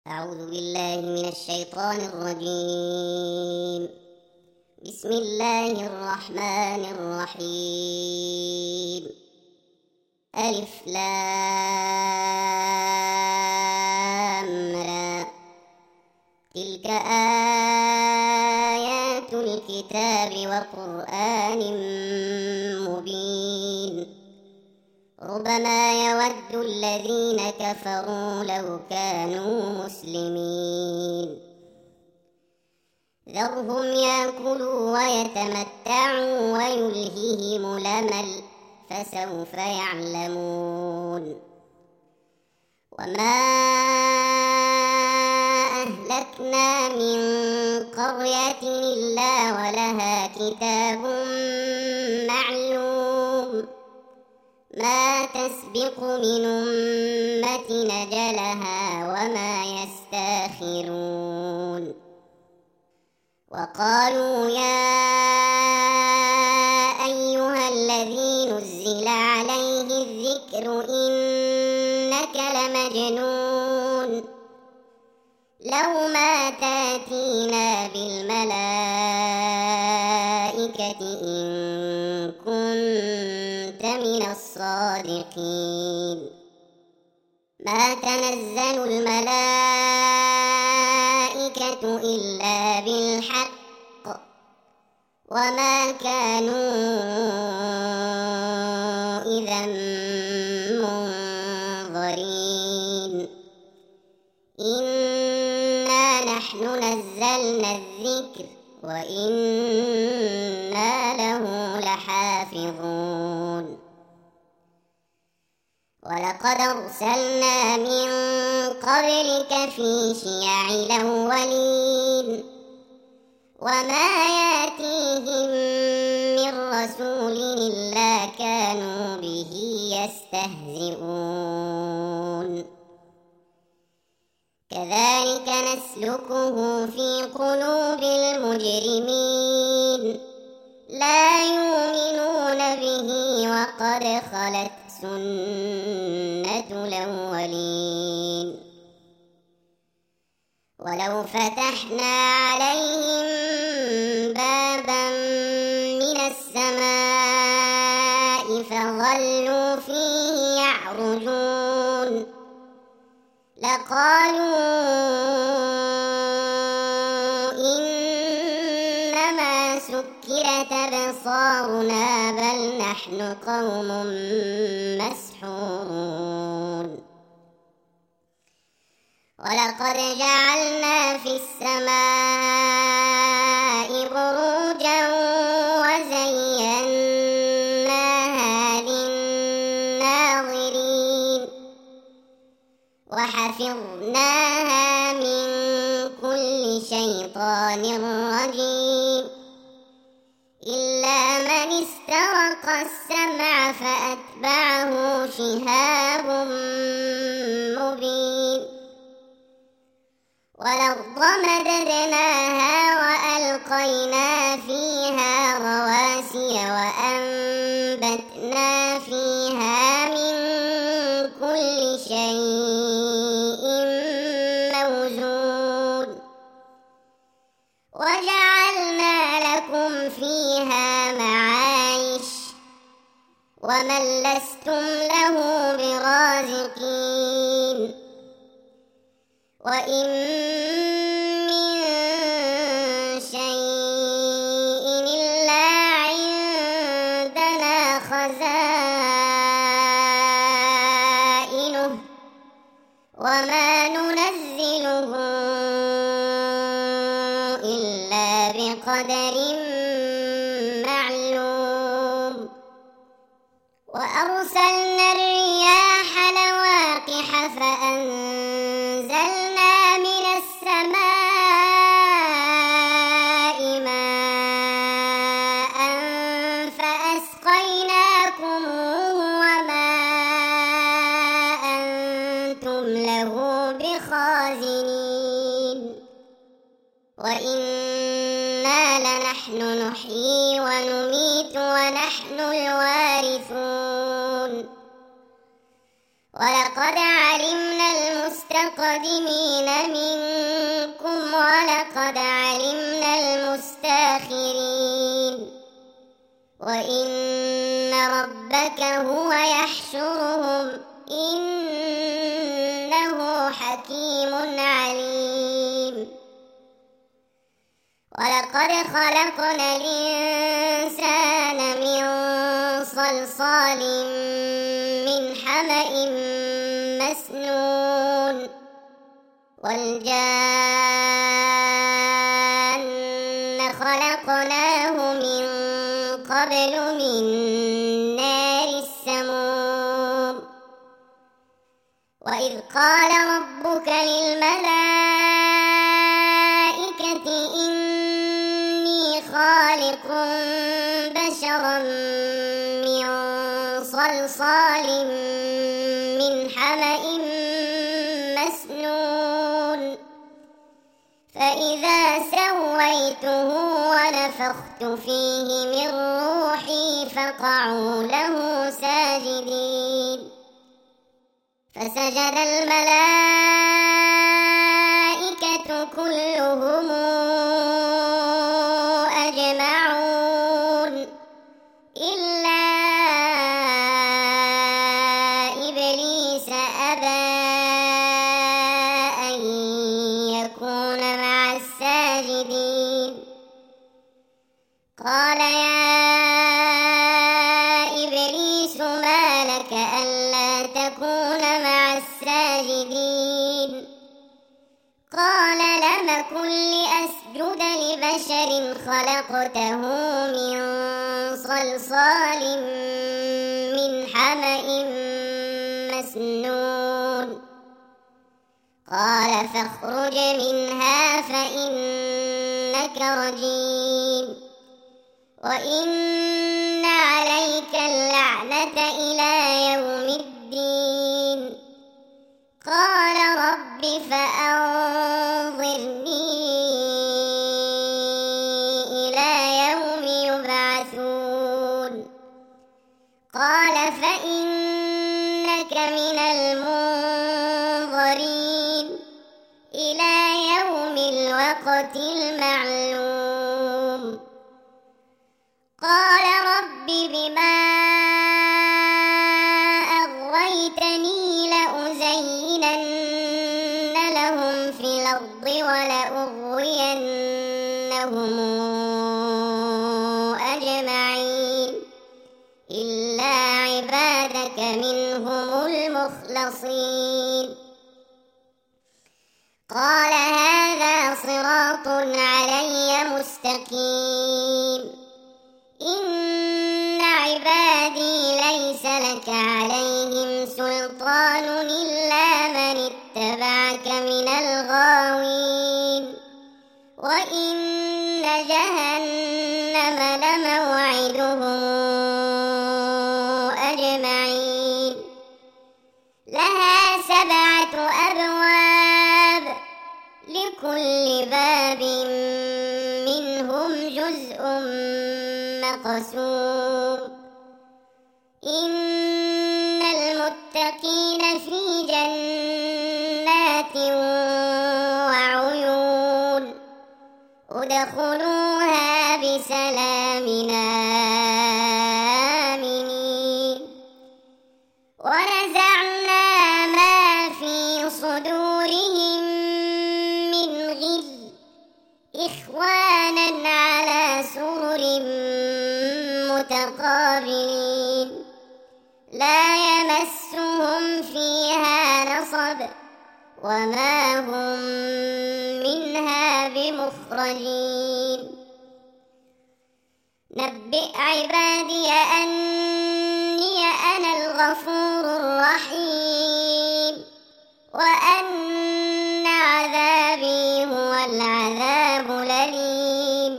أعوذ بالله من الشيطان الرجيم. بسم الله الرحمن الرحيم. ألف لام را. تلك آيات الكتاب وقرآن مبين. ربما يود الذين كفروا لو كانوا مسلمين. ذرهم يأكلوا ويتمتعوا ويلههم الأمل فسوف يعلمون. وما أهلكنا من قرية إلا ولها كتاب معلوم. ما تسبق من أمة أجلها وما يستاخرون. وقالوا يا أيها الذي نزل عليه الذكر إنك لمجنون. لو ما تأتينا بالملائكة إن كنت من الصادقين. ما تنزل الملائكة إلا بالحق وما كانوا إذا منظرين. إنا نحن نزلنا الذكر وإنا له لحافظون. ولقد أرسلنا من قبلك في شيع الأولين. وما يأتيهم من رسول إلا كانوا به يستهزئون. كذلك نسلكه في قلوب المجرمين. لا يؤمنون به وقد خلت سنة الأولين. ولو فتحنا عليهم بابا من السماء فظلوا فيه يعرجون لقالوا إنما سكرت أبصارنا بل نحن قوم مسحورون. ولقد جعلنا في السماء بروجا وزيناها للناظرين وحفظناها من كل شيطان رجيم إلا من استرق السمع فأتبعه شهاب مبين. والأرض مددناها وألقينا فيها رواسي وأنبتنا فيها من كل شيء موزون. وجعلنا لكم فيها معايش ومن لستم له برازقين. وإن من شيء إلا عندنا خزائنه وما ننزله إلا بقدر معلوم. وأرسلنا الرياح لواقح فأنزلنا من السماء ماء فأسقيناكموه وما أنتم له بخازنين. وإنا لنحن نحيي ونميت ونحن الوارثون. ولقد علمنا المستقدمين منكم ولقد علمنا المستاخرين وإن ربك هو يحشرهم إنه حكيم عليم ولقد خلقنا الإنسان من صلصال من حمأ مسنون والجان خلقناه من قبل من نار السموم وإذ قال ربك للملائكة إني خالق بشرا من صلصال من حمأ مسنون فإذا سويته ونفخت فيه من روحي فقعوا له ساجدين فسجد الملائكة كلهم أجمعون إلا إبليس أبى أن يكون مع الساجدين قال يا إبليس ما لك ألا تكون مع الساجدين قال لم أكن لأسجد لبشر خلقته من صلصال من حمأ مسنون قال فاخرج منها فإنك رجيم وإن عليك اللعنة إلى يوم الدين قال رب فأنظرني إلى يوم يبعثون قال فإنك من المنظرين إلى يوم الوقت المعلوم قال رب بما أغويتني لأزينن لهم في الأرض ولأغوينهم أجمعين إلا عبادك منهم المخلصين قال هذا صراط علي مستقيم إن عبادي ليس لك عليهم سلطان إلا من اتبعك من الغاوين وإن جهنم لموعدهم أجمعين لها 7 أبواب لكل باب منهم جزء مقسوم إن المتقين في جنات وعيون ادخلوها بسلام آمنين ونزعنا ما في صدورهم من غل إخوانا على سرر متقابلين لا يمسهم فيها نصب وما هم منها بمخرجين نبئ عبادي أني أنا الغفور الرحيم وأن عذابي هو العذاب الأليم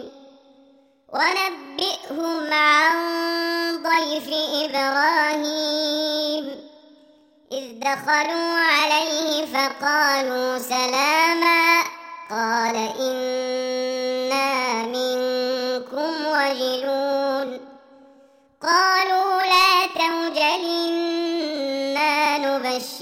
ونبئهم عن ضيف إبراهيم إذ دخلوا عليه فقالوا سلاما قال إنا منكم وجلون قالوا لا توجل إنا نبشرك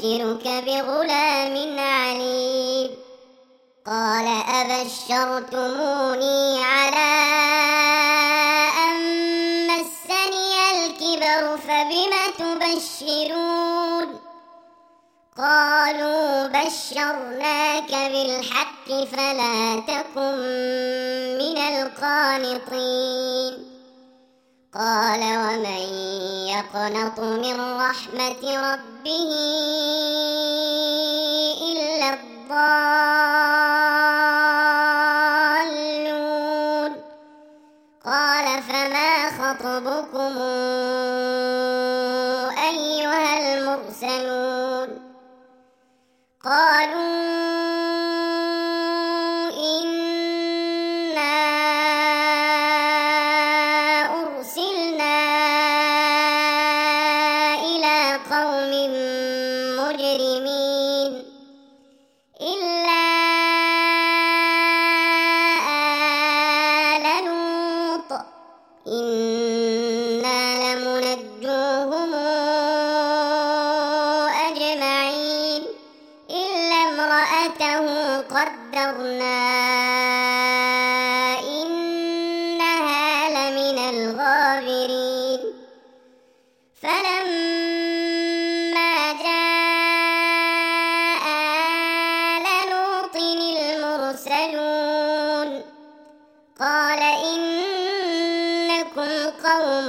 بغلام عليم قال أبشرتموني على أن مسني الكبر فبم تبشرون قالوا بشرناك بالحق فلا تكن من القانطين قال ومن يقنط من رحمة ربه إلا الضالون قال فما خطبكم أيها المرسلون قالوا إنا أرسلنا إلى قوم مجرمين إلا آل لوط إنا لمنجوهم أجمعين إلا امرأته قدرنا إنها لمن الغابرين فلما جاء آل لوط المرسلون قال إنكم قوم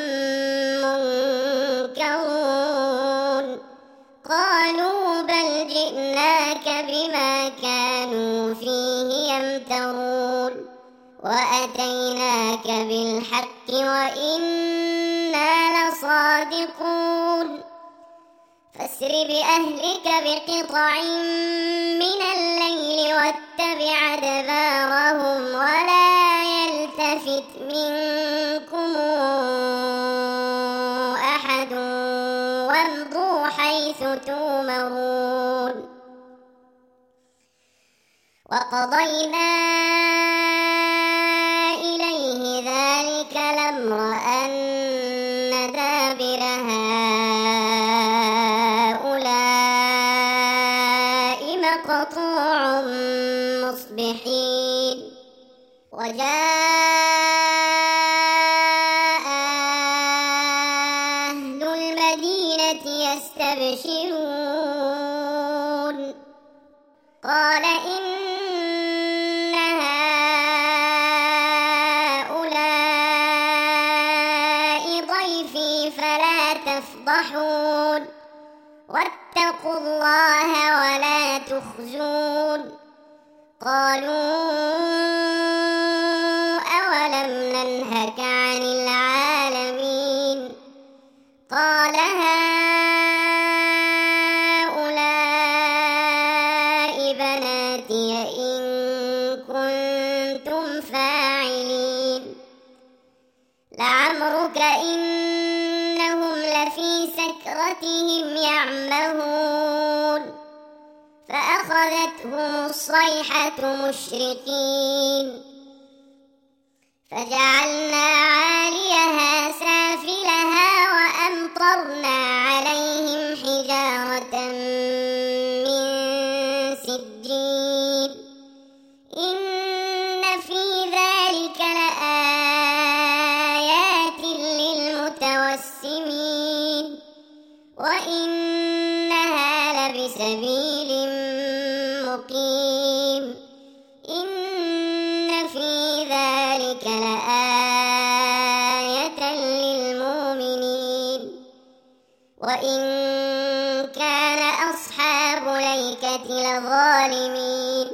منكرون قالوا بل جئناك بما كانوا فيه يمترون وأتيناك بالحق وإنا لصادقون فاسر بأهلك بقطع من الليل واتبع أدبارهم ولا يلتفت منكم أحد وامضوا حيث تؤمرون وقضينا إليه ذلك الأمر أن دابر هؤلاء مقطوع مصبحين وجاء أهل المدينة يستبشرون قال إن هؤلاء ضيفي فلا تفضحون واتقوا الله ولا تخزون قالوا أولم ننهك عن العالمين قال هؤلاء بناتي إن كنتم فاعلين لعمرك إنهم لفي سكرتهم يعمهون فأخذتهم الصيحة مشرقين فجعلنا عاليها سافلها وأمطرنا عليهم حجارة من سجيل إن في ذلك لآيات للمتوسمين وإنها لبسبيل مقيم إن في ذلك لآية للمؤمنين وإن كان أصحاب الأيكة لظالمين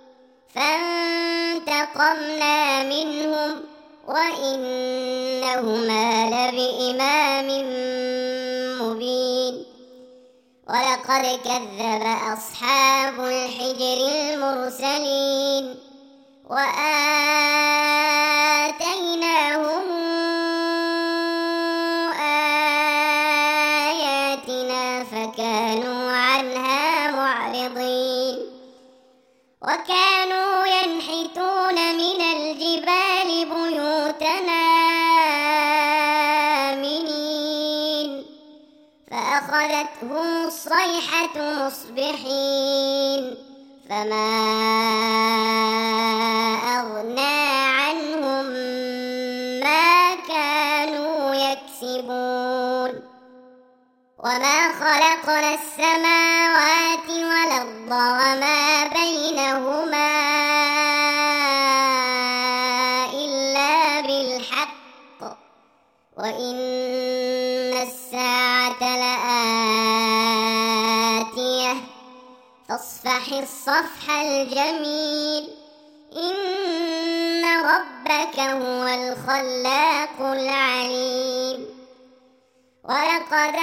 فانتقمنا منهم وإنهما لبإمام مبين ولقد كذب أصحاب الحجر المرسلين وآتيناهم آياتنا فكانوا عنها معرضين وكانوا ينحتون من الجبال بيوتنا آمنين فأخذتهم فأخذتهم الصيحة مصبحين فما أغنى عنهم ما كانوا يكسبون وما خلقنا السماوات والأرض وما بينهما إلا بالحق وإن الساعة لآتية فاصفح الصفح الجميل إن ربك هو الخلاق العليم ولقد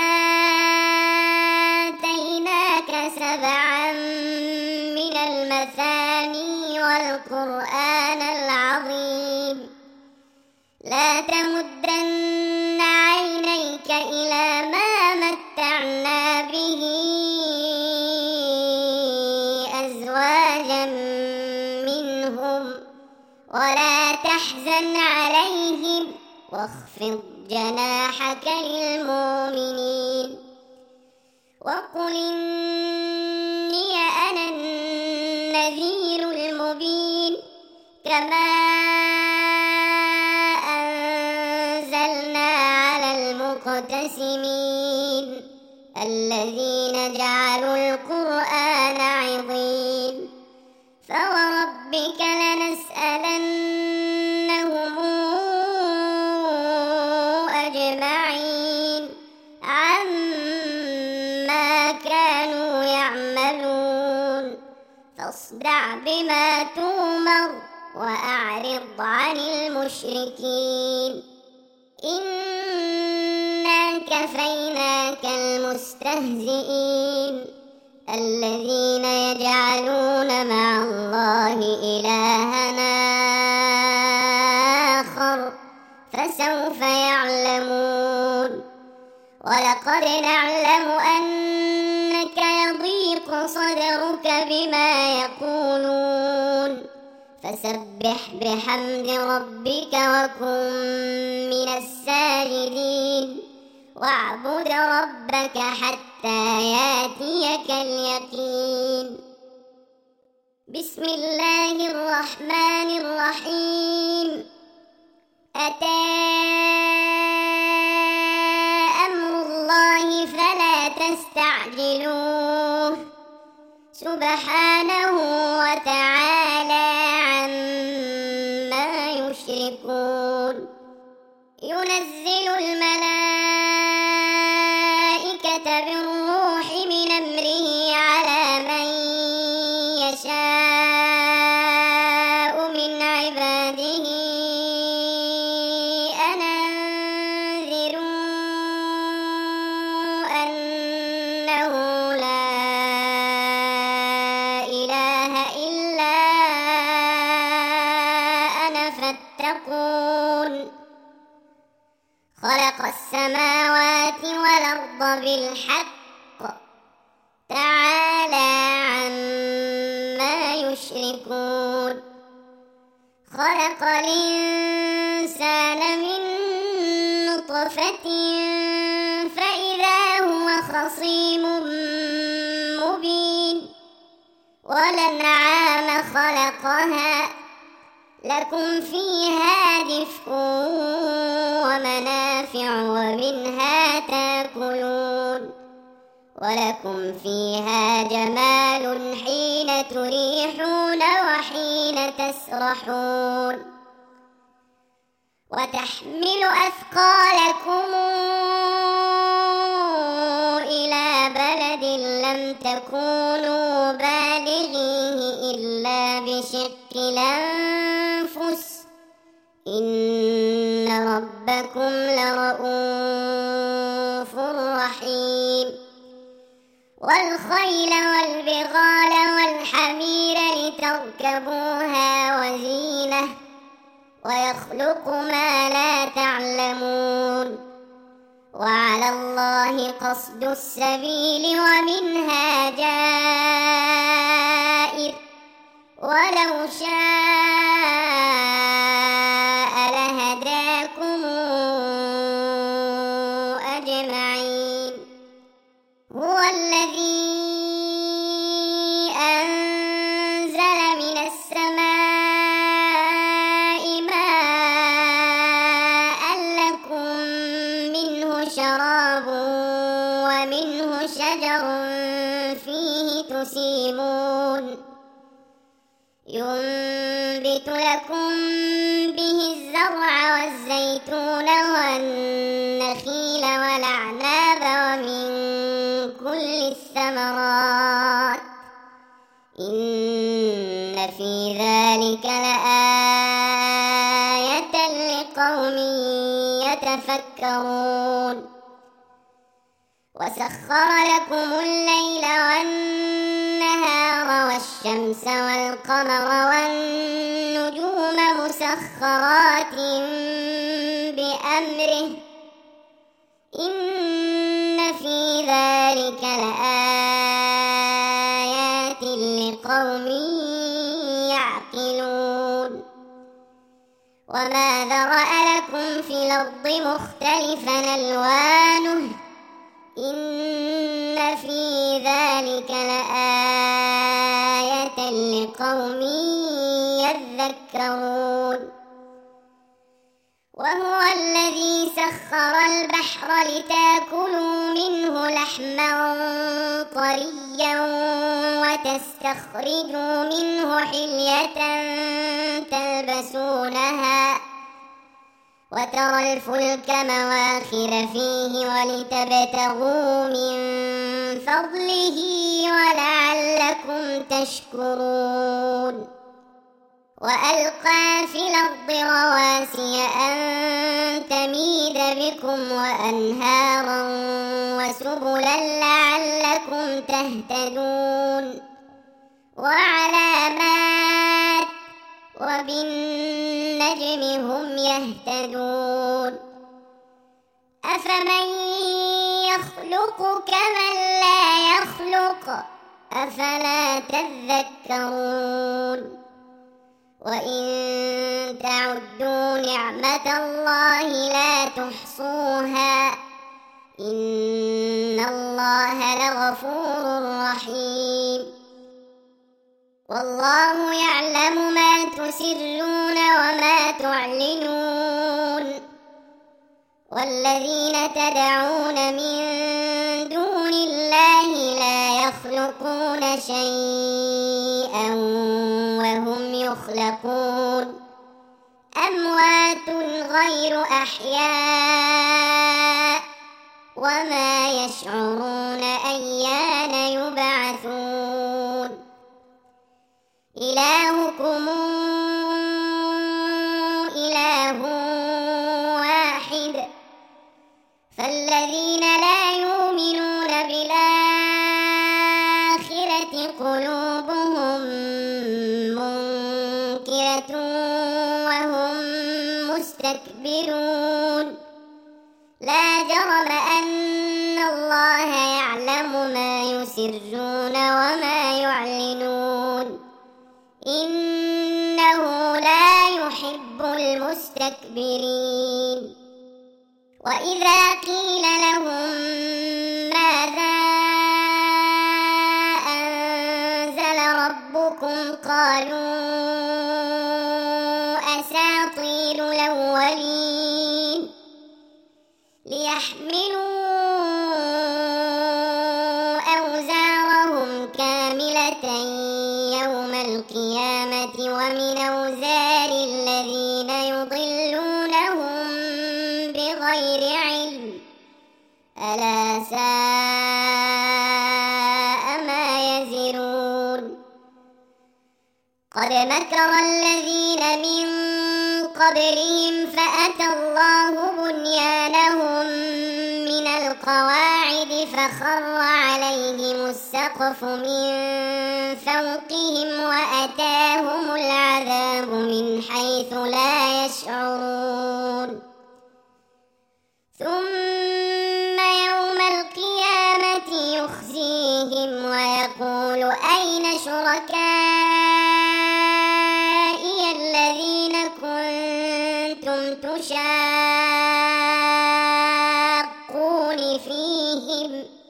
آتيناك 7 من المثاني والقرآن العظيم لا تمدن عينيك إلى ما متعنا به أزواجا منهم ولا تحزن عليهم واخفض جناحك للمؤمنين وقل إني أنا النذير المبين كما أنزلنا على المقتسمين الذين جعلوا القرآن عضين فوربك لنسألنهم أجمعين عما كانوا يعملون فاصدع بما تؤمر وأعرض عن المشركين إنا كفيناك المستهزئين الذين يجعلون مع الله إلهنا آخر فسوف يعلمون ولقد نعلم أنك يضيق صدرك بما يقولون فسبح بحمد ربك وكن من الساجدين واعبد ربك حتى ياتيك اليقين بسم الله الرحمن الرحيم أتى أمر الله فلا تستعجلوه سبحانه وتعالى عما يشركون ينزل الملائكة بالروح من أمره على من يشاء من عباده أن أنذروا أنه لا إله إلا أنا فاتقون خلق السماوات والأرض بالحق تعالى عما يشركون خلق الإنسان من نطفة فإذا هو خصيم مبين والأنعام خلقها لكم فيها دفء ومنافع ومنها تاكلون ولكم فيها جمال حين تريحون وحين تسرحون وتحمل أثقالكم إلى بلد لم تكونوا بالغيه إلا بشق الأنفس إن ربكم لرؤوف رحيم والخيل والبغال والحمير لتركبوها وزينة ويخلق ما لا تعلمون وعلى الله قصد السبيل ومنها جائر ولو شاء لهداكم أجمعين هو ينبت لكم به الزرع والزيتون والنخيل والأعناب ومن كل الثمرات إن في ذلك لآية لقوم يتفكرون وسخر لكم الليل والنهار والشمس والقمر والنجوم مسخرات بأمره إن في ذلك لآيات لقوم يعقلون وما ذرأ لكم في الأرض مختلفا ألوانه إن في ذلك لآية لقوم يذكرون وهو الذي سخر البحر لتاكلوا منه لحما طريا وتستخرجوا منه حلية تلبسونها وترى الفلك مواخر فيه ولتبتغوا من فضله ولعلكم تشكرون وألقى في الأرض رواسي أن تميد بكم وأنهارا وسبلا لعلكم تهتدون وعلامات وبالنجم هم يهتدون أفمن يخلق كمن لا يخلق أفلا تذكرون وإن تعدوا نعمة الله لا تحصوها إن الله لغفور رحيم والله يعلم ما تسرون وما تعلنون والذين تدعون من دون الله لا يخلقون شيئا وهم يخلقون أموات غير أحياء وما يشعرون أيان يبعثون إلهكم إله واحد فالذين لا يؤمنون بالآخرة قلوبهم منكرة وهم مستكبرون لا جرم أن الله يعلم ما يسرون وما يعلنون إنه لا يحب المستكبرين وإذا قيل لهم ماذا أنزل ربكم قالوا أساطير الأولين ليحملوا أوزارهم كاملة يوم القيامة ومن أوزار الذين يضلونهم بغير علم ألا ساء ما يزرون قد مكر الذين من قبلهم فأتى الله بنيانهم من القواعد فخر عليهم السقف من فوقهم وأتاهم العذاب من حيث لا يشعرون ثم يوم القيامة يخزيهم ويقول أين شركائي الذين كنتم تشاقون فيهم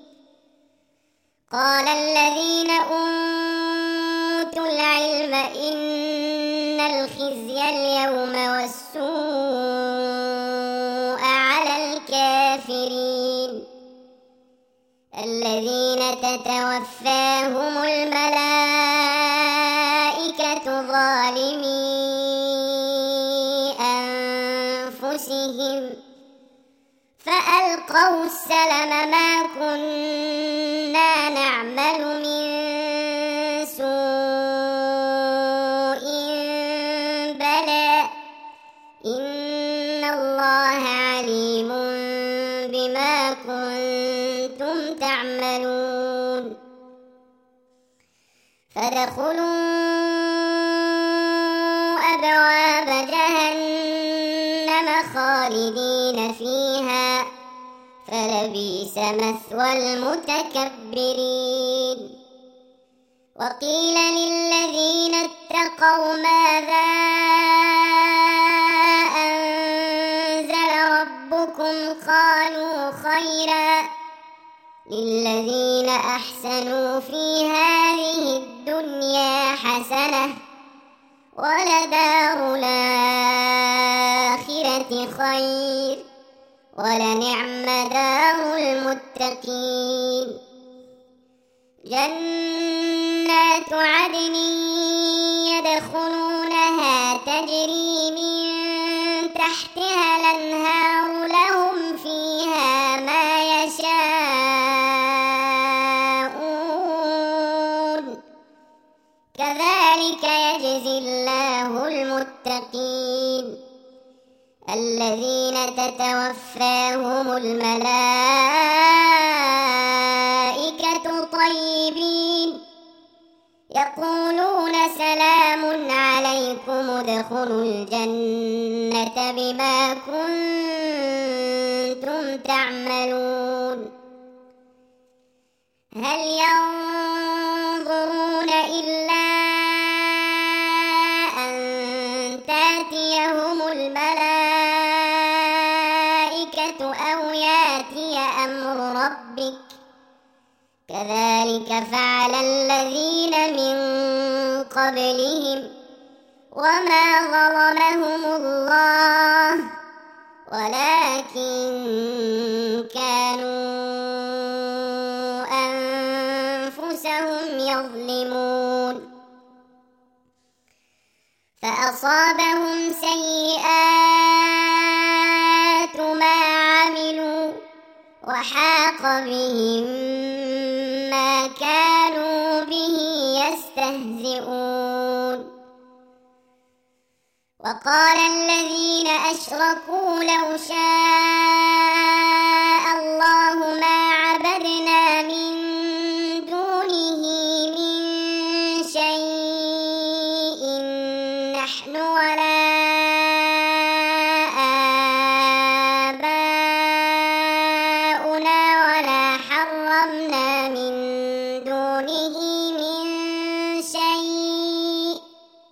قال الذين أوتوا العلم إن الخزي اليوم والسوء على الكافرين الذين تتوفاهم الملائكة ظالمي أنفسهم فألقوا السلم ما كنا نعمل من سوء بلى إن الله عليم بما كنتم تعملون فادخلوا أبواب جهنم خالدين فيها فلبئس مثوى المتكبرين وقيل للذين اتقوا ماذا أنزل ربكم قالوا خيرا للذين أحسنوا في هذه الدنيا حسنة ولدار الآخرة خير ولنعم دار المتقين جنات عدن يدخلونها تجري من تحتها الأنهار لهم فيها ما يشاءون كذلك يجزي الله المتقين الذين تتوفاهم الملائكة طيبين يقولون سلام عليكم ادخلوا الجنة بما كنتم تعملون هل ينظرون إلا أن تأتيهم الملائكة أو يأتي أمر ربك كذلك فعل الذين من قبلهم وما ظلمهم الله ولكن كانوا أنفسهم يظلمون فأصابهم سيئات ما عملوا وحاق بهم ما كانوا به يستهزئون وقال الذين أشركوا لو شاء الله ما عبدنا من دونه من شيء نحن ولا آباؤنا ولا حرمنا من دونه من شيء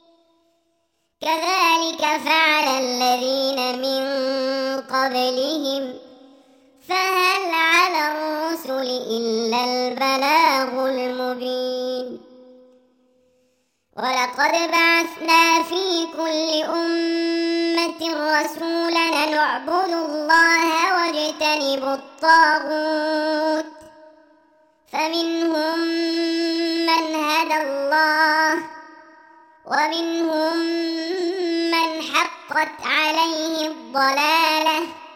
كذلك فعل الذين من قبلهم فهل على الرسل إلا البلاغ المبين ولقد بعثنا في كل أمة رسولا أن اعبدوا الله واجتنبوا الطاغوت فمنهم من هدى الله ومنهم من حقت عليه الضلالة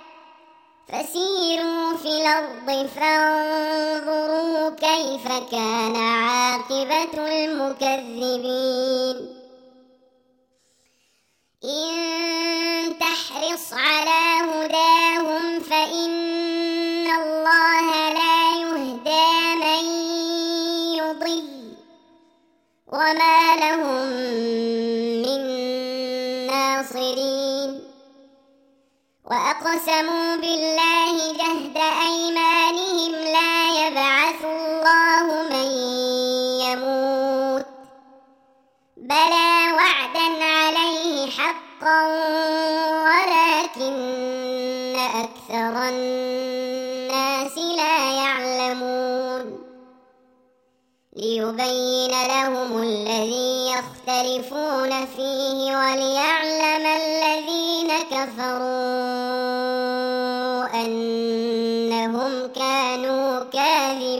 فسيروا في الأرض فانظروا كيف كان عاقبة المكذبين إن تحرص على هداهم فإن الله لا يهدى من يضل وما لهم من ناصرين وأقسموا بالله جهد أيمانهم لا يبعث الله من يموت بلى وعدا عليه حقا ولكن أكثر الناس لا يعلمون ليبين لهم الذي يختلفون فيه وليعلم الذين كفروا أنهم كانوا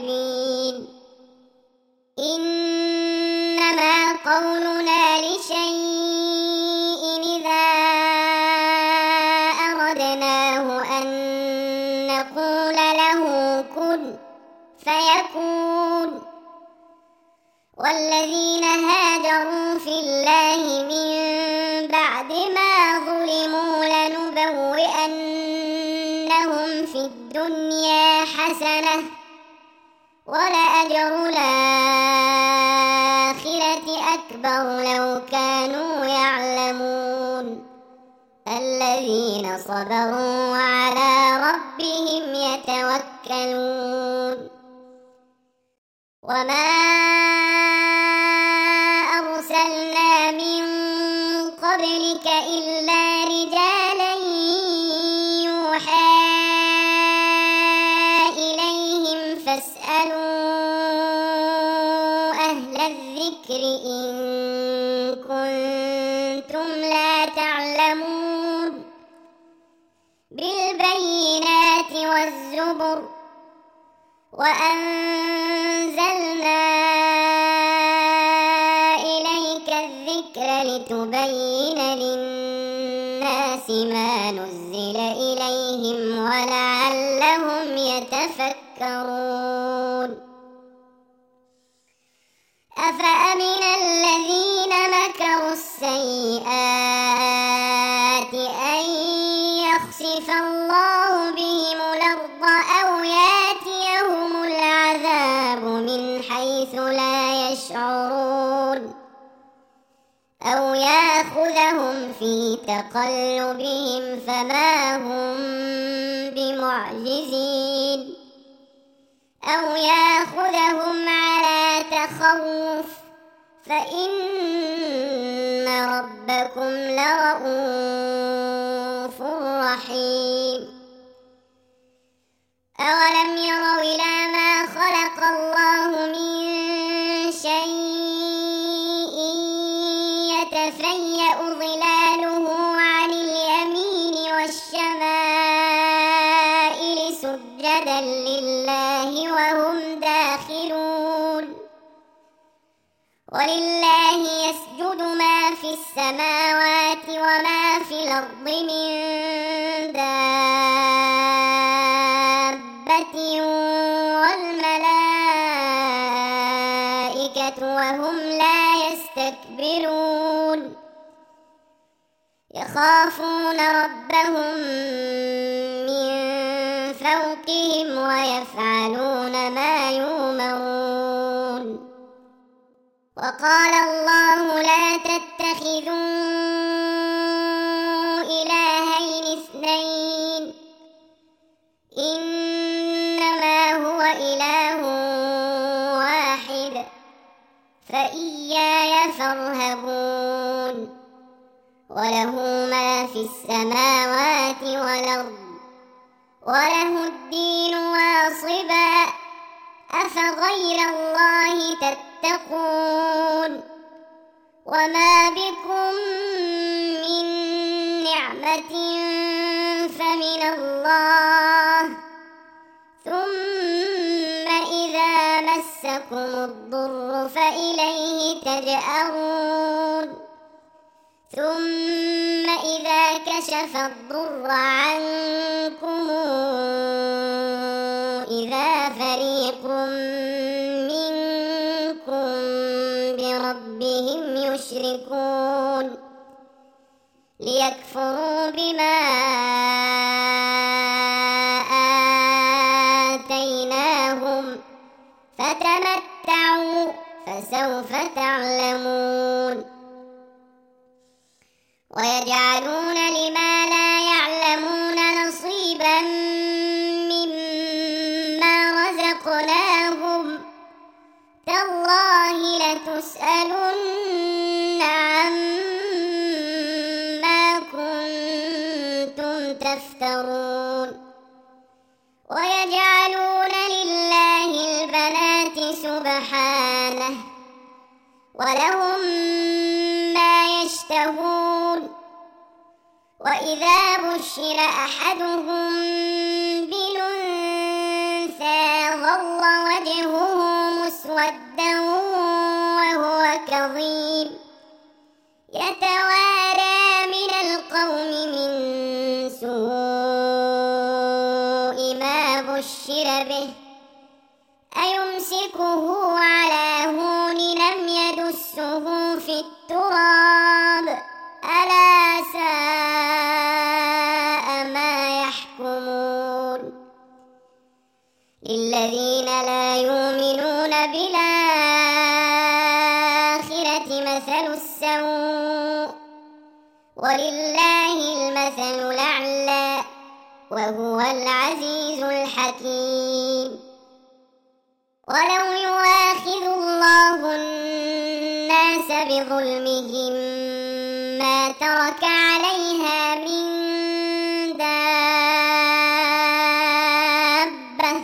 كاذبين إنما قولنا لشيء الله من بعد ما ظلموا لنبوئنهم في الدنيا حسنة ولأجر الآخرة أكبر لو كانوا يعلمون الذين صبروا وعلى ربهم يتوكلون وما أرسلنا من قبلك إلا رجالا يوحى إليهم فاسألوا أهل الذكر إن كنتم لا تعلمون بالبينات والزبر وأنزلنا إليك الذكر لتبين للناس ما نزل إليهم ولعلهم يتفكرون أفأمن الذين مكروا السيئات أن يخسف الله بهم الأرض أو يأتيهم العذاب من حيث لا يشعرون أو يأخذهم في تقلبهم فما هم بمعجزين أو يأخذهم على تخوف فإن ربكم لرؤوف رحيم أولم يروا إلى ما خلق الله من شيء يتفيأ ظلاله عن اليمين والشمائل سجدا لله وهم داخلون ولله يسجد ما في السماوات وما في الأرض من دابة والملائكة وهم لا يستكبرون يخافون ربهم من فوقهم ويفعلون ما يؤمرون وقال الله لا تتخذوا إلهين اثنين إنما هو إله واحد فإياي فارهبون وله ما في السماوات والأرض وله الدين واصبا أفغير الله تتقون وما بكم من نعمة فمن الله ثم إذا مسكم الضر فإليه تجأرون ثم إذا كشف الضر عنكم إذا فريق منكم بربهم يشركون ليكفروا بما آتيناهم فتمتعوا فسوف تعلمون ويجعلون لما لا يعلمون نصيبا مما رزقناهم تالله لتسألن عما كنتم تفترون ويجعلون لله البنات سبحانه ولهم ما يشتهون وإذا بشر أحدهم بالأنثى ظل وجهه مسودا وهو كظيم يتوارى من القوم من سوء ما بشر به أيمسكه على هون لم يدسه في التراب الذين لا يؤمنون بالآخرة مثل السوء ولله المثل الأعلى وهو العزيز الحكيم. ولو يؤاخذ الله الناس بظلمهم ما ترك عليها من دابة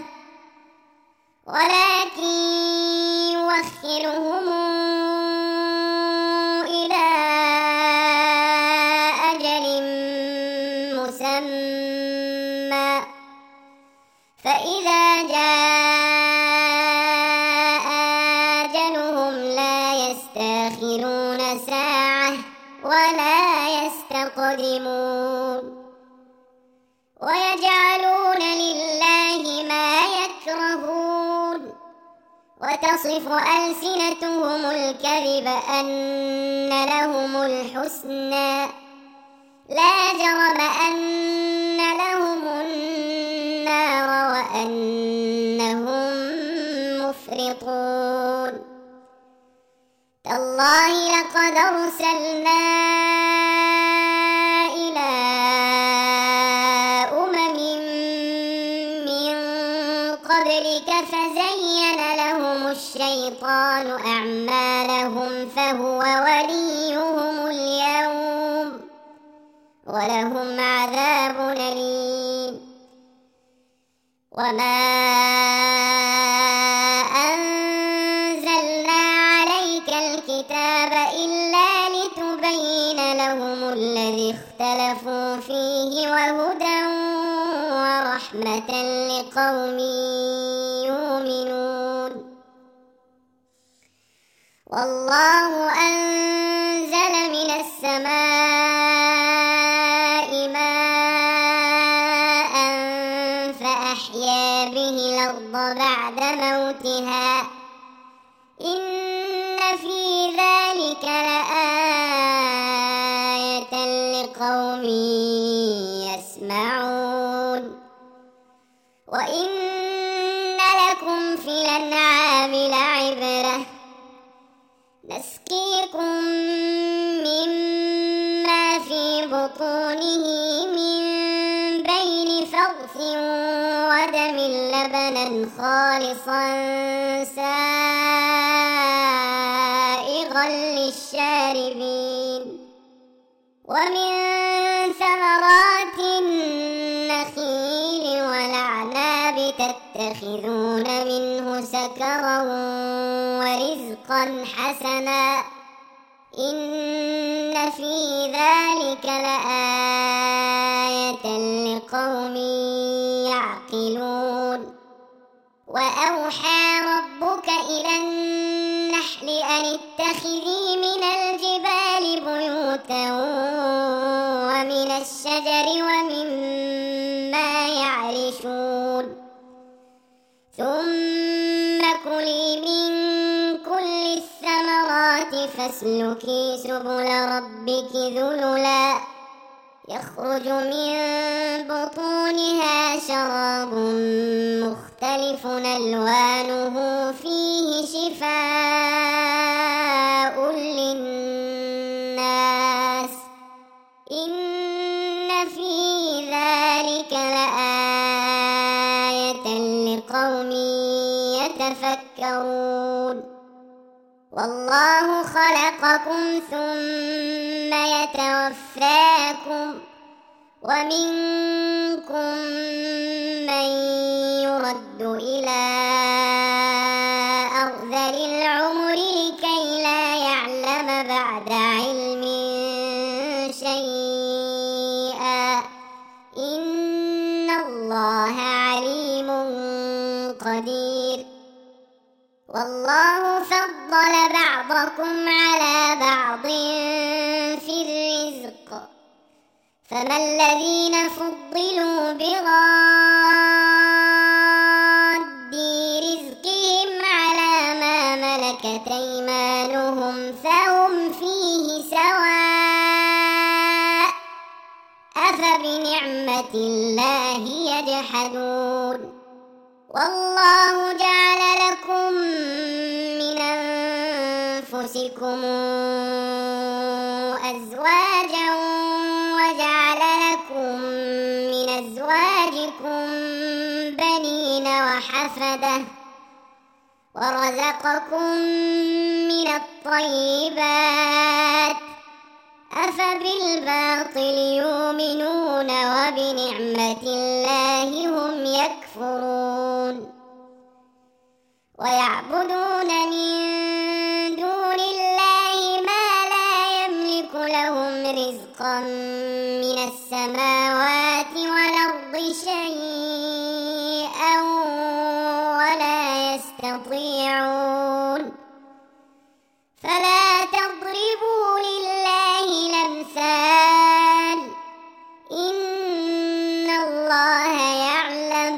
ولكن يؤخرهم إلى أجل مسمى فإذا جاء أجلهم لا يستأخرون ساعة ولا يستقدمون. ويجعلون لله ما يكرهون وتصف ألسنتهم الكذب أن لهم الحسنى لا جرم أن لهم النار وأنهم مفرطون. تالله لقد أرسلنا إلى أمم من قبلك فزين لهم الشيطان أعمالهم فهو وليهم اليوم ولهم عذاب أليم. وما أنزلنا عليك الكتاب إلا لتبين لهم الذي اختلفوا فيه وهدى ورحمة لقوم يؤمنون. والله أنزل من السماء ماء فأحيا به الأرض بعد موتها إن في ذلك لآية لقوم يسمعون. وإن لكم في الأنعام لعبرة نسقيكم مما في بطونه من بين فرث ودم لبنا خالصا سائغا للشاربين. ومن ثمرات النخيل والأعناب تتخذون منه سكرا ورزقا حسنا إن في ذلك لآية لقوم يعقلون. وأوحى ربك إلى النحل أن اتخذي من الجبال بيوتا ومن الشجر ومما يعرشون ثم كلي من كل الثمرات فاسلكي سبل ربك ذللا يخرج من بطونها شراب مختلف ألوانه فيه شفاء للناس إن في ذلك لآية لقوم يتفكرون. والله خلقكم ثم يتوفاكم ومنكم من يرد إلى أرذل العمر لكي لا يعلم بعد علم شيئا إن الله عليم قدير. والله فضل بعضكم على بعض في الرزق فما الذين فضلوا براد رزقهم على ما ملكت أيمانهم فهم فيه سواء أفبنعمة الله يجحدون. والله جعل لكم من أنفسكم أزواجا وجعل لكم من أزواجكم بنين وحفدة ورزقكم من الطيبات أفبالباطل يؤمنون وبنعمة الله هم يكفرون ويعبدون من دون الله ما لا يملك لهم رزقا من السماوات والأرض شيئا ولا يستطيعون فلا تضربوا لله الأمثال إن الله يعلم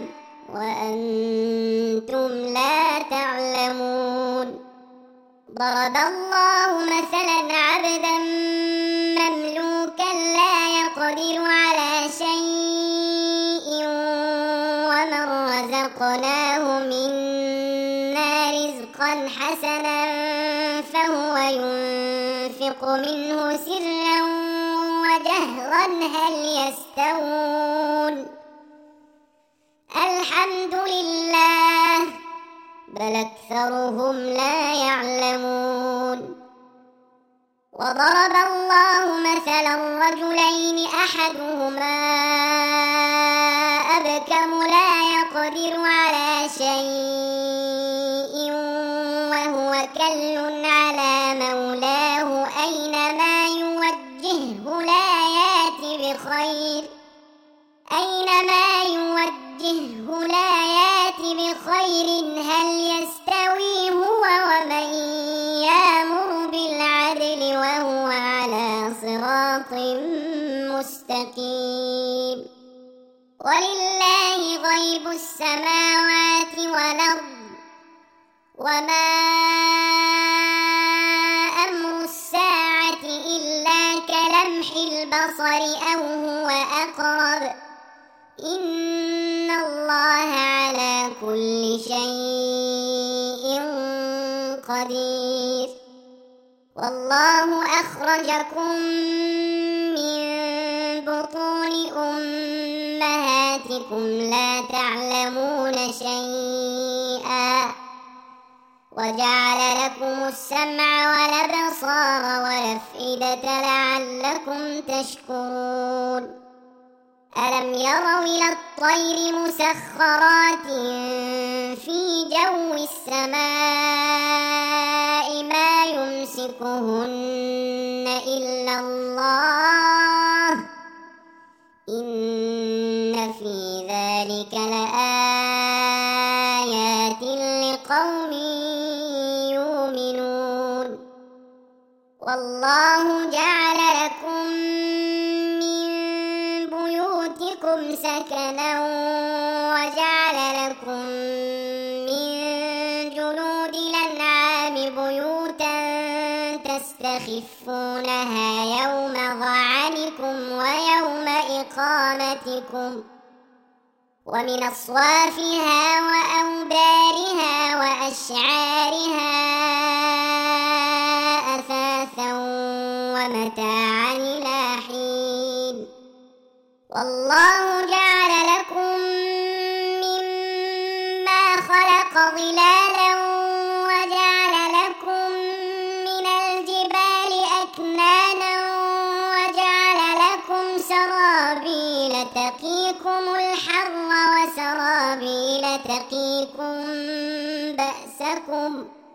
وأنتم لا تعلمون ضرب الله مثلا عبدا مملوكا لا يقدر على شيء ومن رزقناه منا رزقا حسنا فهو ينفق منه سرا وجهرا هل يستوون الحمد لله بل أكثرهم لا يعلمون وضرب الله مثلا رجلين أحدهما أبكم لا يقدر على شيء وهو كل على مولاه أينما يوجهه لا يأتي بخير هل يستوي هو ومن يأمر بالعدل وهو على صراط مستقيم ولله غيب السماوات والأرض وما أمر الساعة إلا كلمح البصر أو هو أقرب إن الله على كل شيء قدير والله أخرجكم من بطون أمهاتكم لا تعلمون شيئا وجعل لكم السمع والأبصار والأفئدة لعلكم تشكرون ألم يروا إلى الطير مسخرات في جو السماء ما يمسكهن إلا الله إن في ذلك لآيات لقوم يؤمنون والله جعل لكم سكنا وجعل لكم من جلود الأنعام بيوتا تستخفونها يوم ظعنكم ويوم إقامتكم ومن أصوافها وأوبارها وأشعارها أثاثا ومتاعا إلى حين والله جعل لكم مما خلق ظلالا وجعل لكم من الجبال أكنانا وجعل لكم سرابيل تقيكم الحر وسرابيل تقيكم بأسكم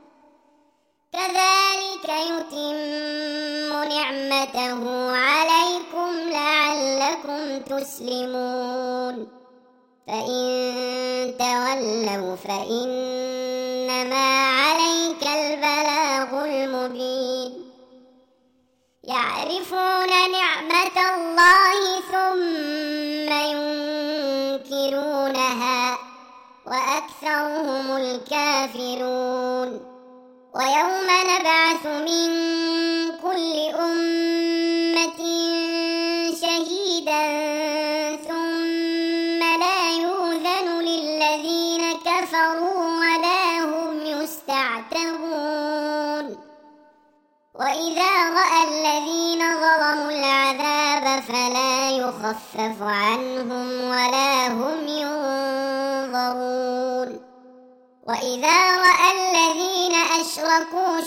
كذلك يتم نعمته عليكم لعلكم تسلمون فإن تولوا فإنما عليك البلاغ المبين يعرفون نعمة الله ثم ينكرونها وأكثرهم الكافرون ويوم نبعث من كل أمة شهيدا ثم لا يؤذن للذين كفروا فلا يخفف عنهم ولا هم ينظرون وإذا رأى الذين أشركوا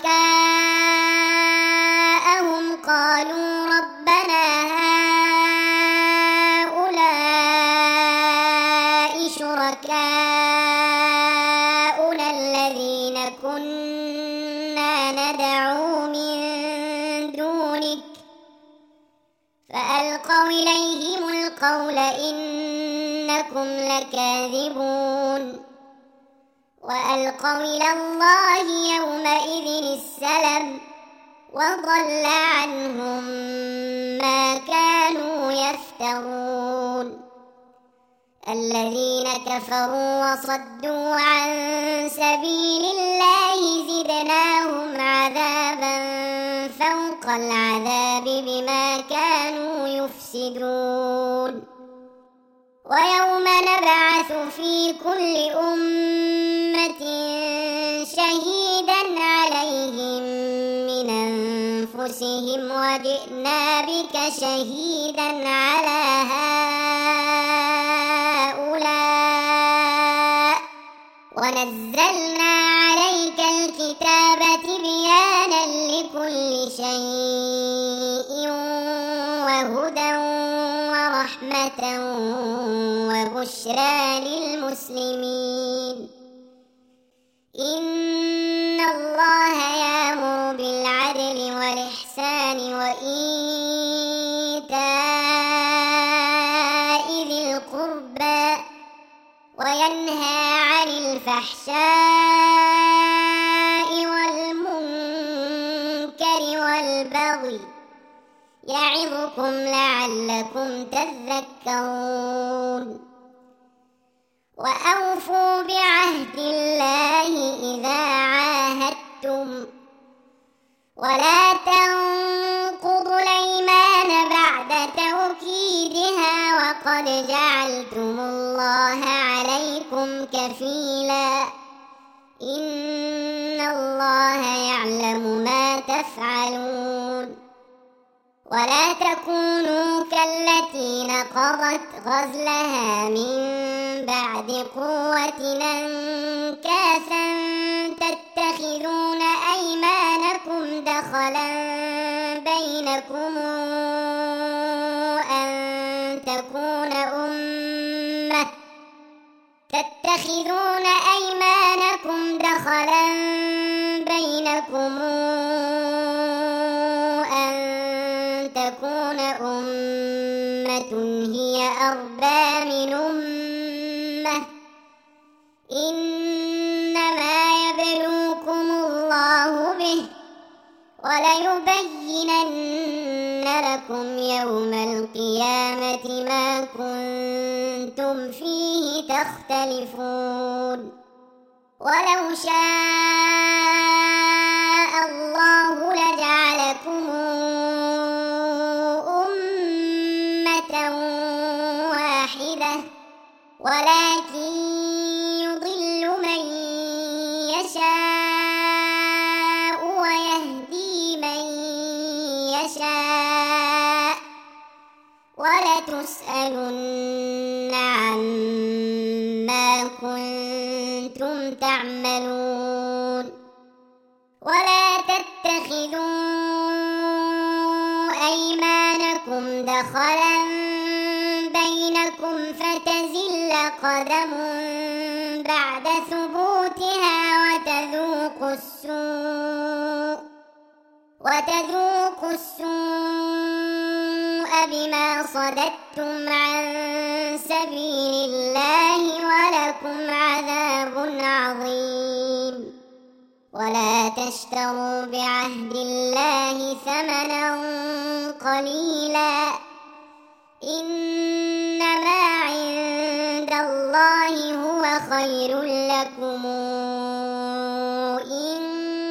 شركاءهم قالوا ربنا هؤلاء شركاؤنا الذين كنا ندعو من دونك فألقوا إليهم القول إنكم لكاذبون وألقوا إلى الله يومئذ السلم وضل عنهم ما كانوا يفترون الذين كفروا وصدوا عن سبيل الله زدناهم عذابا فوق العذاب بما كانوا يفسدون ويوم نبعث في كل أمة شهيدا عليهم من أنفسهم وجئنا بك شهيدا على هؤلاء ونزلنا عليك الكتاب تبيانا لكل شيء وهدى ورحمة وبشرى للمسلمين إن الله يأمر بالعدل والإحسان وإيتاء ذي القربى وينهى عن الفحشاء والمنكر والبغي يعظكم لعلكم تذكرون وأوفوا بعهد الله إذا عاهدتم ولا تنقضوا الأيمان بعد توكيدها وقد جعلتم الله عليكم كفيلا إن الله يعلم ما تفعلون ولا تكونوا كالتي نقضت غزلها من بعد قوة أنكاثا تتخذون أيمانكم دخلا بينكم أن تكون أمة هي أربى من أمة إنما يبلوكم الله به وليبينن لكم يوم القيامة ما كنتم فيه تختلفون ولو شاء الله لجعلكم أمة واحدة ولكن يضل من يشاء ويهدي من يشاء ولتسألن عما كنتم تعملون ولا تتخذوا أيمانكم دخلا بينكم فتزل قدم بعد ثبوتها وتذوقوا السوء بما صددتم عن سبيل الله ولكم عذاب عظيم ولا تشتروا بعهد الله ثمنا قليلا إنما عند الله هو خير لكم إن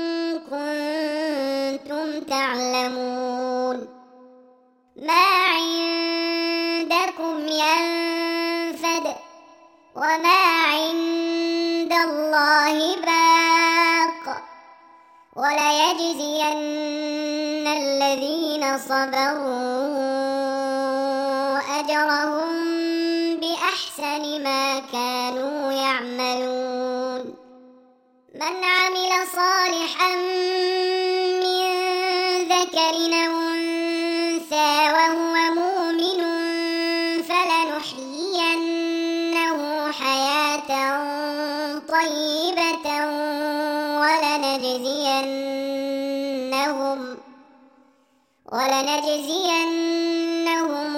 كنتم تعلمون ما عندكم ينفد وما عند الله باق وليجزين الذين صبروا أجرهم بأحسن ما كانوا يعملون من عمل صالحا من ذكر أو أنثى وهو مؤمن فلنحيينه حياة طيبة ولنجزينهم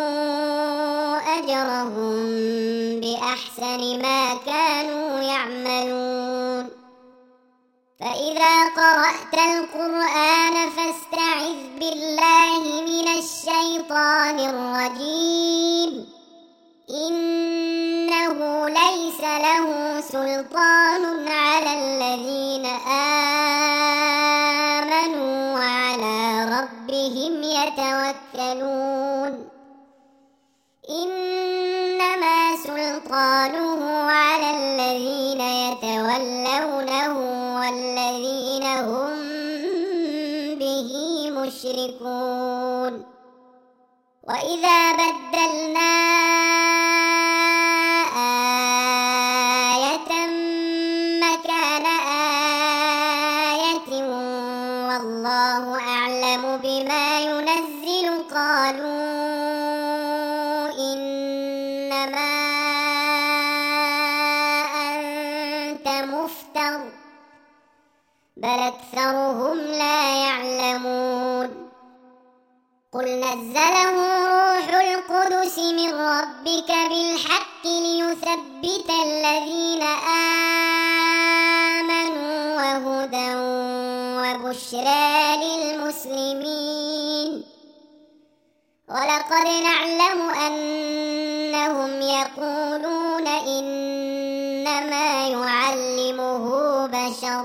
أجرهم بأحسن ما كانوا يعملون فإذا قرأت القرآن فاستعذ بالله من الشيطان الرجيم إنه ليس له سلطان على الذين آمنوا وعلى ربهم يتوكلون إنما سلطانه على الذين يتولونه والذين هم به مشركون وإذا بدلنا آية مكان آية والله أعلم بما ينزل قالوا إنما أنت مفتر بل أكثرهم لا يعلمون قل نزله روح القدس من ربك بالحق ليثبت الذين آمنوا وهدى وبشرى للمسلمين ولقد نعلم أنهم يقولون إنما يعلمه بشر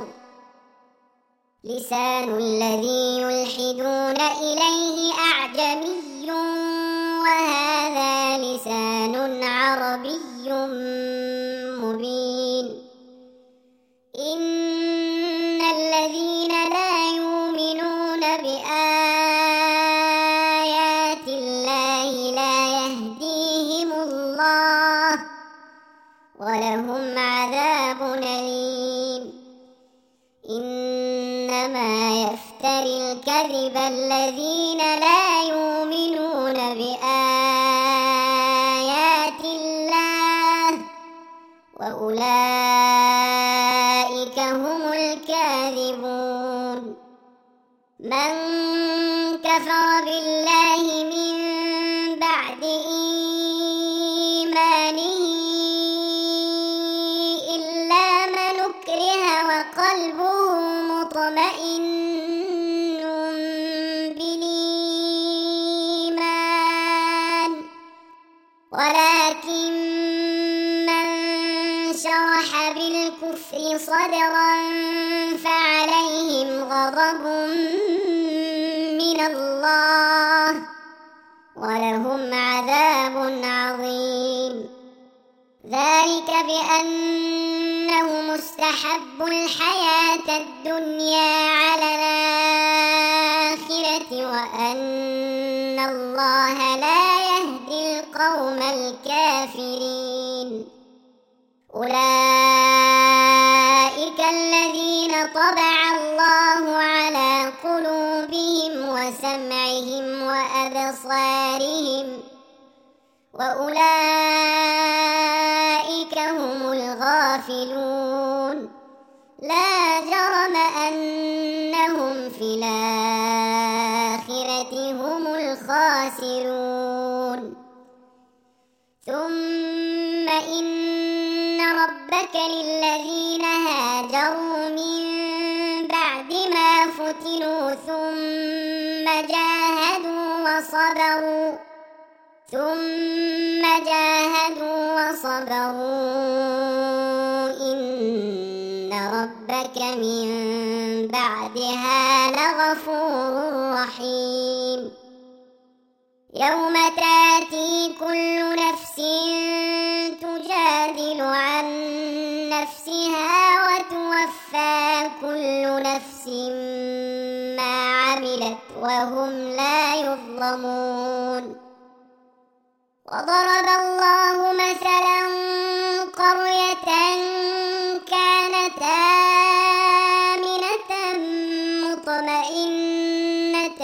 لسان الذي يلحدون إليه أعجمي وهذا لسان عربي مبين إن الذين لا يؤمنون بآيات الله لا يهديهم الله ولهم عذاب أليم إنما يفتري الكذب الذين لا يؤمنون بآيات الله وأولئك هم الكاذبون من كفر بالله من بعد إيمانه إلا من أكره وقلبه مطمئن بالإيمان ولكن من شرح بالكفر صدرا فعليهم غضب من الله ولهم عذاب عظيم ذلك بأنه مستحب الحياة الدنيا على الآخرة وأن الله لا يهدي القوم الكافرين أولئك الذين طبع الله على قلوبهم وسمعهم وأبصارهم وأولئك هم الغافلون لا جرم أنهم في الآخرة هم الخاسرون ثم إن ربك للذين هاجروا من بعد ما فتنوا ثم جاهدوا وصبروا إن ربك من بعدها لغفور رحيم يوم تأتي كل نفس تجادل عن نفسها وتوفى كل نفس ما عملت وهم لا يظلمون وضرب الله مثلا قرية كانت آمنة مطمئنة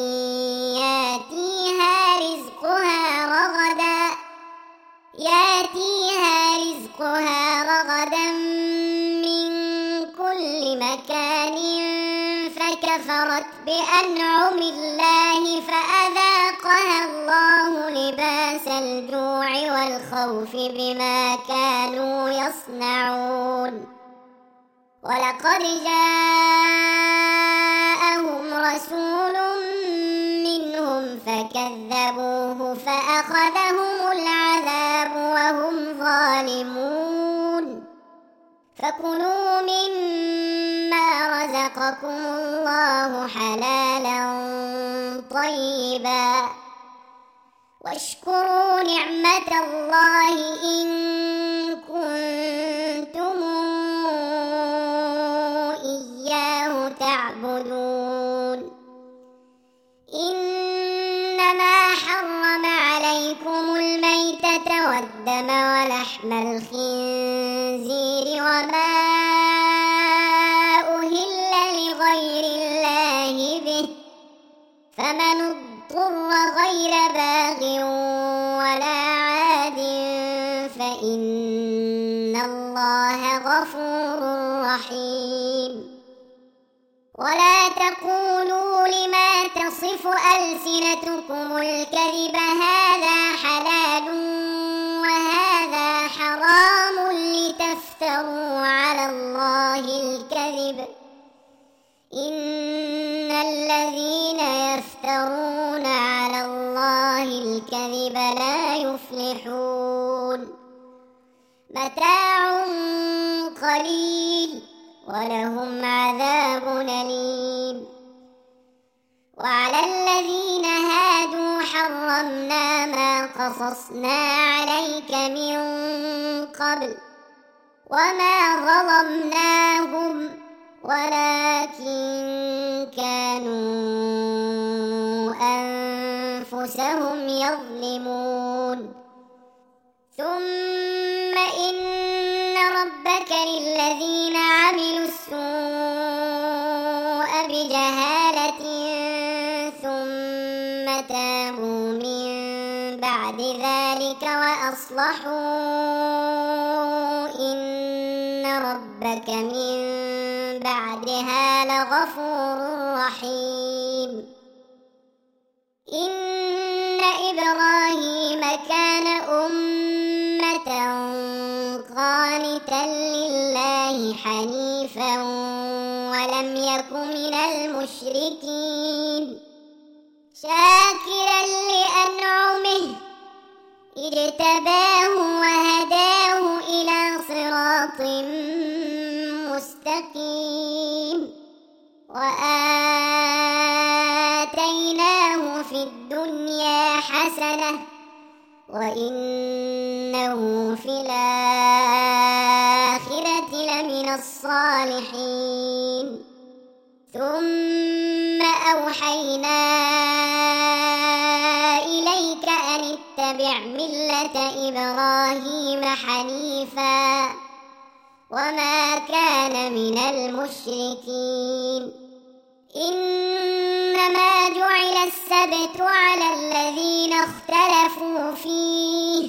ياتيها رغدا من كل مكان فكفرت بأنعم الله فأذاقها الله لباس الجوع والخوف بما كانوا يصنعون ولقد جاءهم رسول منهم فكذبوه فأخذهم العذاب وهم ظالمون فكلوا مما رزقكم الله حلالا طيبا واشكروا نعمة الله إن كنتم إياه تعبدون إنما حرم عليكم الميتة والدم ولحم الخنزير وما أهل لغير الله به فمن اضطر غير باغ ولا عاد فإن الله غفور رحيم ولا تقولوا لما تصف ألسنتكم الكذب هذا حلال وهذا حرام لتفتروا على الله الكذب إن الذين يفترون على الله الكذب لا يفلحون متاع قليل ولهم عذاب أليم وعلى الذين هادوا حرمنا ما قصصنا عليك من قبل وما ظلمناهم ولكن كانوا أنفسهم يظلمون ثم إن ربك للذين عملوا السوء بجهالة ثم تابوا من بعد ذلك وأصلحوا إن ربك من بعدها لغفور رحيم إن إبراهيم كان أمة قانتا لله حنيفا ولم يك من المشركين شاكرا لأنعمه اجتباه وهداه إلى صراط مستقيم وآتيناه في الدنيا حسنة وإنه في الآخرة لمن الصالحين ثم أوحينا إليك أن اتبع ملة إبراهيم حنيفا وما كان من المشركين إنما جعل السبت على الذين اختلفوا فيه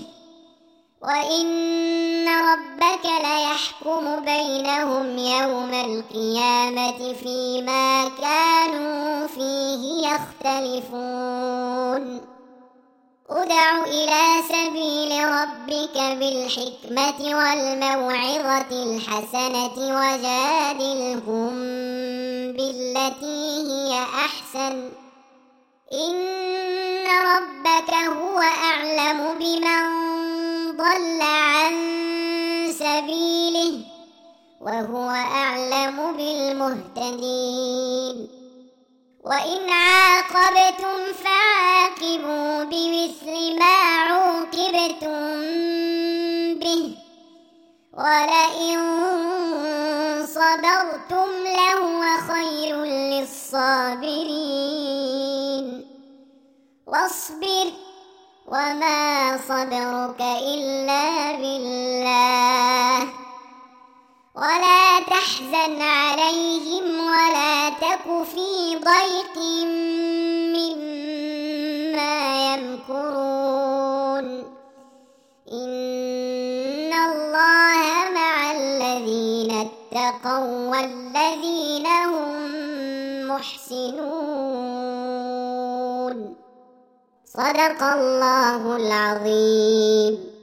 وإن ربك ليحكم بينهم يوم القيامة فيما كانوا فيه يختلفون ادع إلى سبيل ربك بالحكمة والموعظة الحسنة وجادلهم بالتي هي أحسن إن ربك هو أعلم بمن ضل عن سبيله وهو أعلم بالمهتدين وإن عاقبتم فعاقبوا بمثل ما عوقبتم به ولئن صبرتم لهو خير للصابرين واصبر وما صبرك إلا بالله ولا تحزن عليهم ولا تك في ضيق مما يمكرون إن الله مع الذين اتقوا والذين هم محسنون صدق الله العظيم.